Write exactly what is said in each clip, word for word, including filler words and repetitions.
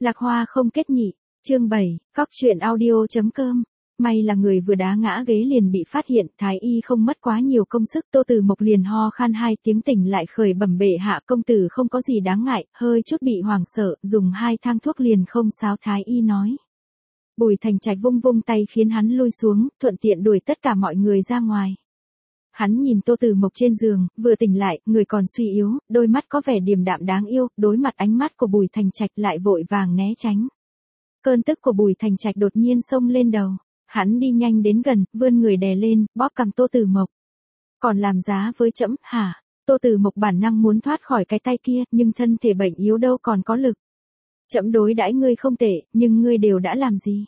Lạc Hoa không kết nhị, chương bảy, cóc truyện audio.com. May là người vừa đá ngã ghế liền bị phát hiện, thái y không mất quá nhiều công sức, Tô Từ Mộc liền ho khan hai tiếng tỉnh lại khởi bẩm bệ hạ, công tử không có gì đáng ngại, hơi chút bị hoảng sợ, dùng hai thang thuốc liền không sao, thái y nói. Bùi Thành Trạch vung vung tay khiến hắn lui xuống, thuận tiện đuổi tất cả mọi người ra ngoài. Hắn nhìn Tô Từ Mộc trên giường, vừa tỉnh lại, người còn suy yếu, đôi mắt có vẻ điềm đạm đáng yêu, đối mặt ánh mắt của Bùi Thành Trạch lại vội vàng né tránh. Cơn tức của Bùi Thành Trạch đột nhiên xông lên đầu, hắn đi nhanh đến gần, vươn người đè lên, bóp cằm Tô Từ Mộc. Còn làm giá với trẫm, hả? Tô Từ Mộc bản năng muốn thoát khỏi cái tay kia, nhưng thân thể bệnh yếu đâu còn có lực. Trẫm đối đãi ngươi không tệ, nhưng ngươi đều đã làm gì?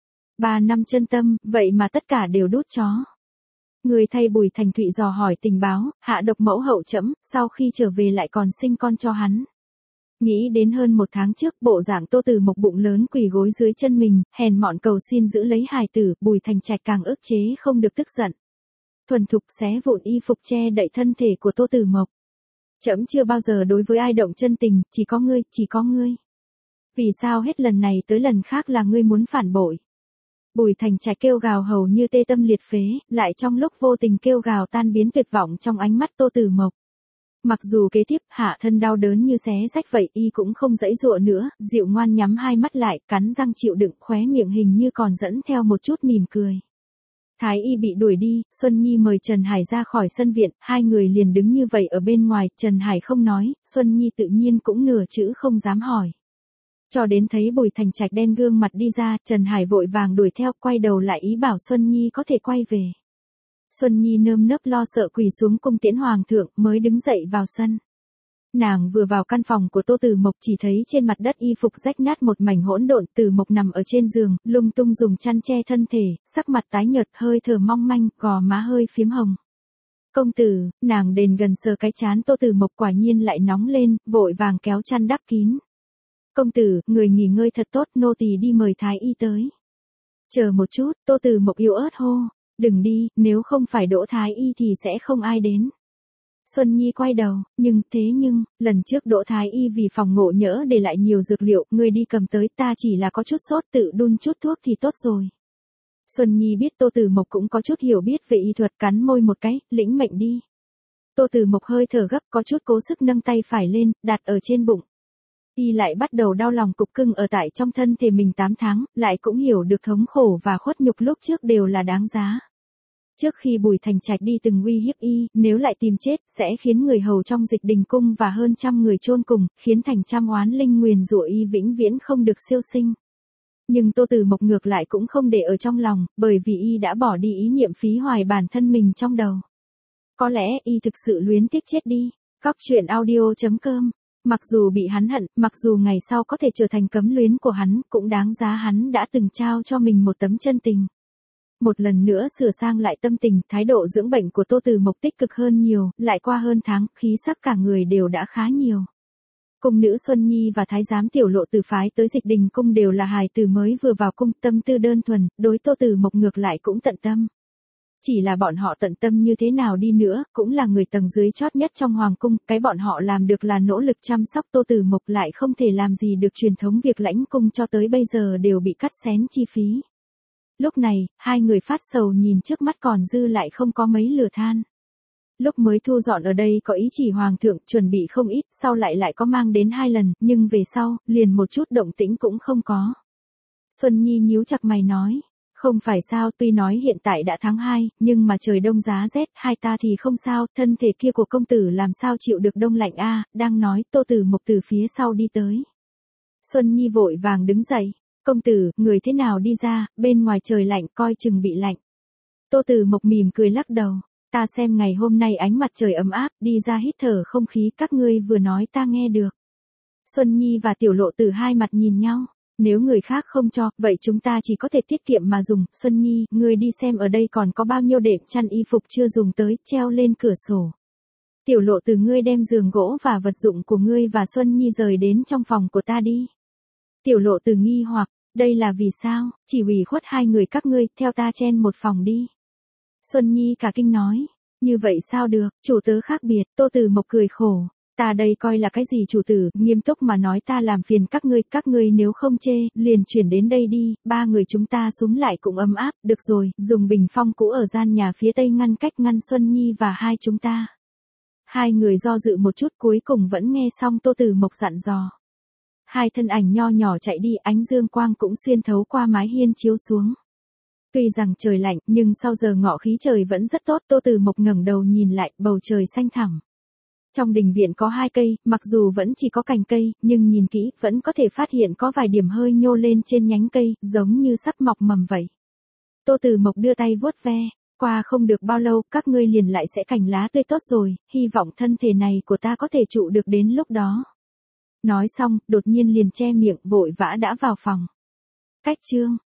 Ba năm chân tâm, vậy mà tất cả đều đút chó. Người thay Bùi Thành Thụy dò hỏi tình báo, hạ độc mẫu hậu trẫm, sau khi trở về lại còn sinh con cho hắn. Nghĩ đến hơn một tháng trước, bộ dạng Tô Từ Mộc bụng lớn quỳ gối dưới chân mình, hèn mọn cầu xin giữ lấy hài tử, Bùi Thành Trạch càng ức chế không được tức giận. Thuần thục xé vụn y phục che đậy thân thể của Tô Từ Mộc. Trẫm chưa bao giờ đối với ai động chân tình, chỉ có ngươi, chỉ có ngươi. Vì sao hết lần này tới lần khác là ngươi muốn phản bội? Bùi Thành Trạch kêu gào hầu như tê tâm liệt phế, lại trong lúc vô tình kêu gào tan biến tuyệt vọng trong ánh mắt Tô Từ Mộc. Mặc dù kế tiếp hạ thân đau đớn như xé rách vậy, y cũng không dãy dụa nữa, dịu ngoan nhắm hai mắt lại, cắn răng chịu đựng, khóe miệng hình như còn dẫn theo một chút mỉm cười. Thái y bị đuổi đi, Xuân Nhi mời Trần Hải ra khỏi sân viện, hai người liền đứng như vậy ở bên ngoài, Trần Hải không nói, Xuân Nhi tự nhiên cũng nửa chữ không dám hỏi. Cho đến thấy Bùi Thành Trạch đen gương mặt đi ra, Trần Hải vội vàng đuổi theo, quay đầu lại ý bảo Xuân Nhi có thể quay về. Xuân Nhi nơm nớp lo sợ quỳ xuống cung tiễn hoàng thượng, mới đứng dậy vào sân. Nàng vừa vào căn phòng của Tô Từ Mộc chỉ thấy trên mặt đất y phục rách nát một mảnh hỗn độn, Từ Mộc nằm ở trên giường, lung tung dùng chăn che thân thể, sắc mặt tái nhợt, hơi thở mong manh, gò má hơi phím hồng. Công tử, nàng đền gần sờ cái trán Tô Từ Mộc, quả nhiên lại nóng lên, vội vàng kéo chăn đắp kín. Công tử, người nghỉ ngơi thật tốt, nô tỳ đi mời thái y tới. Chờ một chút, Tô Từ Mộc yếu ớt hô. Đừng đi, nếu không phải Đỗ thái y thì sẽ không ai đến. Xuân Nhi quay đầu, nhưng, thế nhưng, lần trước Đỗ thái y vì phòng ngộ nhỡ để lại nhiều dược liệu, người đi cầm tới, ta chỉ là có chút sốt tự đun chút thuốc thì tốt rồi. Xuân Nhi biết Tô Từ Mộc cũng có chút hiểu biết về y thuật, cắn môi một cái, lĩnh mệnh đi. Tô Từ Mộc hơi thở gấp, có chút cố sức nâng tay phải lên, đặt ở trên bụng. Y lại bắt đầu đau lòng cục cưng ở tại trong thân thể mình tám tháng, lại cũng hiểu được thống khổ và khuất nhục lúc trước đều là đáng giá. Trước khi Bùi Thành Trạch đi từng uy hiếp y, nếu lại tìm chết, sẽ khiến người hầu trong Dịch Đình cung và hơn trăm người chôn cùng, khiến thành trăm oán linh nguyền rủa y vĩnh viễn không được siêu sinh. Nhưng Tô Từ Mộc ngược lại cũng không để ở trong lòng, bởi vì y đã bỏ đi ý niệm phí hoài bản thân mình trong đầu. Có lẽ y thực sự luyến tiếc chết đi. Cóc truyện audio.com. Mặc dù bị hắn hận, mặc dù ngày sau có thể trở thành cấm luyến của hắn, cũng đáng giá hắn đã từng trao cho mình một tấm chân tình. Một lần nữa sửa sang lại tâm tình, thái độ dưỡng bệnh của Tô Từ Mộc tích cực hơn nhiều, lại qua hơn tháng, khí sắc cả người đều đã khá nhiều. Cung nữ Xuân Nhi và thái giám Tiểu Lộ từ phái tới Dịch Đình cung đều là hài tử mới vừa vào cung, tâm tư đơn thuần, đối Tô Từ Mộc ngược lại cũng tận tâm. Chỉ là bọn họ tận tâm như thế nào đi nữa, cũng là người tầng dưới chót nhất trong hoàng cung, cái bọn họ làm được là nỗ lực chăm sóc Tô Từ Mộc, lại không thể làm gì được truyền thống việc lãnh cung cho tới bây giờ đều bị cắt xén chi phí. Lúc này, hai người phát sầu nhìn trước mắt còn dư lại không có mấy lửa than. Lúc mới thu dọn ở đây có ý chỉ hoàng thượng, chuẩn bị không ít, sau lại lại có mang đến hai lần, nhưng về sau, liền một chút động tĩnh cũng không có. Xuân Nhi nhíu chặt mày nói. Không phải sao, tuy nói hiện tại đã tháng hai, nhưng mà trời đông giá rét, hai ta thì không sao, thân thể kia của công tử làm sao chịu được đông lạnh a? À, đang nói, Tô Từ Mộc từ phía sau đi tới. Xuân Nhi vội vàng đứng dậy, công tử, người thế nào đi ra, bên ngoài trời lạnh, coi chừng bị lạnh. Tô Từ Mộc mỉm cười lắc đầu, ta xem ngày hôm nay ánh mặt trời ấm áp, đi ra hít thở không khí, các ngươi vừa nói ta nghe được. Xuân Nhi và Tiểu Lộ từ hai mặt nhìn nhau. Nếu người khác không cho, vậy chúng ta chỉ có thể tiết kiệm mà dùng. Xuân Nhi, ngươi đi xem ở đây còn có bao nhiêu đệm chăn y phục chưa dùng tới, treo lên cửa sổ. Tiểu Lộ từ ngươi đem giường gỗ và vật dụng của ngươi và Xuân Nhi rời đến trong phòng của ta đi. Tiểu Lộ từ nghi hoặc, đây là vì sao, chỉ ủy khuất hai người các ngươi, theo ta chen một phòng đi. Xuân Nhi cả kinh nói, như vậy sao được, chủ tớ khác biệt, Tô Từ Mộc cười khổ. Ta đây coi là cái gì chủ tử, nghiêm túc mà nói ta làm phiền các ngươi, các ngươi nếu không chê, liền chuyển đến đây đi, ba người chúng ta súm lại cũng ấm áp, được rồi, dùng bình phong cũ ở gian nhà phía tây ngăn cách ngăn Xuân Nhi và hai chúng ta. Hai người do dự một chút cuối cùng vẫn nghe xong Tô Tử Mộc dặn dò. Hai thân ảnh nho nhỏ chạy đi, ánh dương quang cũng xuyên thấu qua mái hiên chiếu xuống. Tuy rằng trời lạnh, nhưng sau giờ ngọ khí trời vẫn rất tốt, Tô Tử Mộc ngẩng đầu nhìn lại, bầu trời xanh thẳm. Trong đình viện có hai cây, mặc dù vẫn chỉ có cành cây, nhưng nhìn kỹ, vẫn có thể phát hiện có vài điểm hơi nhô lên trên nhánh cây, giống như sắp mọc mầm vậy. Tô Tử Mộc đưa tay vuốt ve, qua không được bao lâu, các ngươi liền lại sẽ cành lá tươi tốt rồi, hy vọng thân thể này của ta có thể trụ được đến lúc đó. Nói xong, đột nhiên liền che miệng, vội vã đã vào phòng. Cách chương